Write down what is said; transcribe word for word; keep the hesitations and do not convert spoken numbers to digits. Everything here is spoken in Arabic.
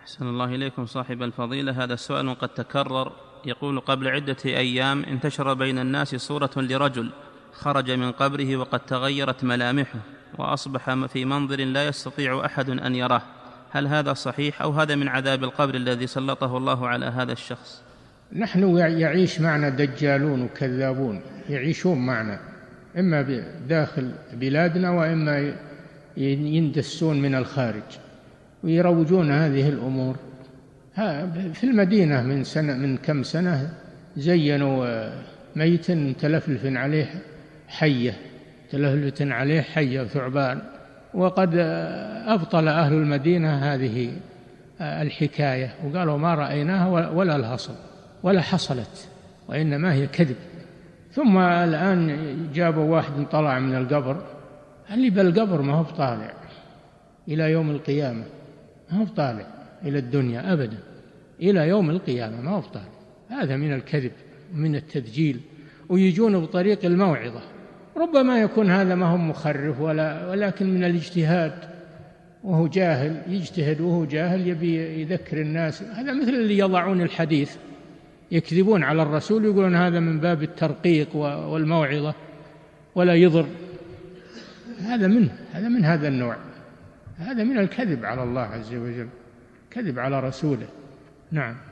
أحسن الله إليكم صاحب الفضيلة. هذا السؤال قد تكرر، يقول: قبل عدة أيام انتشر بين الناس صورة لرجل خرج من قبره وقد تغيرت ملامحه وأصبح في منظر لا يستطيع أحد أن يراه، هل هذا صحيح أو هذا من عذاب القبر الذي سلطه الله على هذا الشخص؟ نحن يعيش معنا دجالون وكذابون يعيشون معنا، إما داخل بلادنا وإما يندسون من الخارج ويروجون هذه الأمور. في المدينة من سنة من كم سنة زينوا ميت تلفلف عليه حية تلفلف عليه حية ثعبان، وقد أبطل أهل المدينة هذه الحكاية وقالوا ما رأيناها ولا الهصل ولا حصلت، وإنما هي كذب. ثم الآن جابوا واحد طلع من القبر، اللي بالقبر ما هو بطالع إلى يوم القيامة، ما هو بطالع إلى الدنيا أبدا، إلى يوم القيامة ما هو بطالع. هذا من الكذب ومن التدجيل، ويجون بطريق الموعظة. ربما يكون هذا ما هو مخرف ولا ولكن من الاجتهاد، وهو جاهل يجتهد وهو جاهل يبي يذكر الناس. هذا مثل اللي يضعون الحديث يكذبون على الرسول يقولون هذا من باب الترقيق والموعظة ولا يضر. هذا منه هذا من هذا النوع، هذا من الكذب على الله عز وجل، كذب على رسوله. نعم.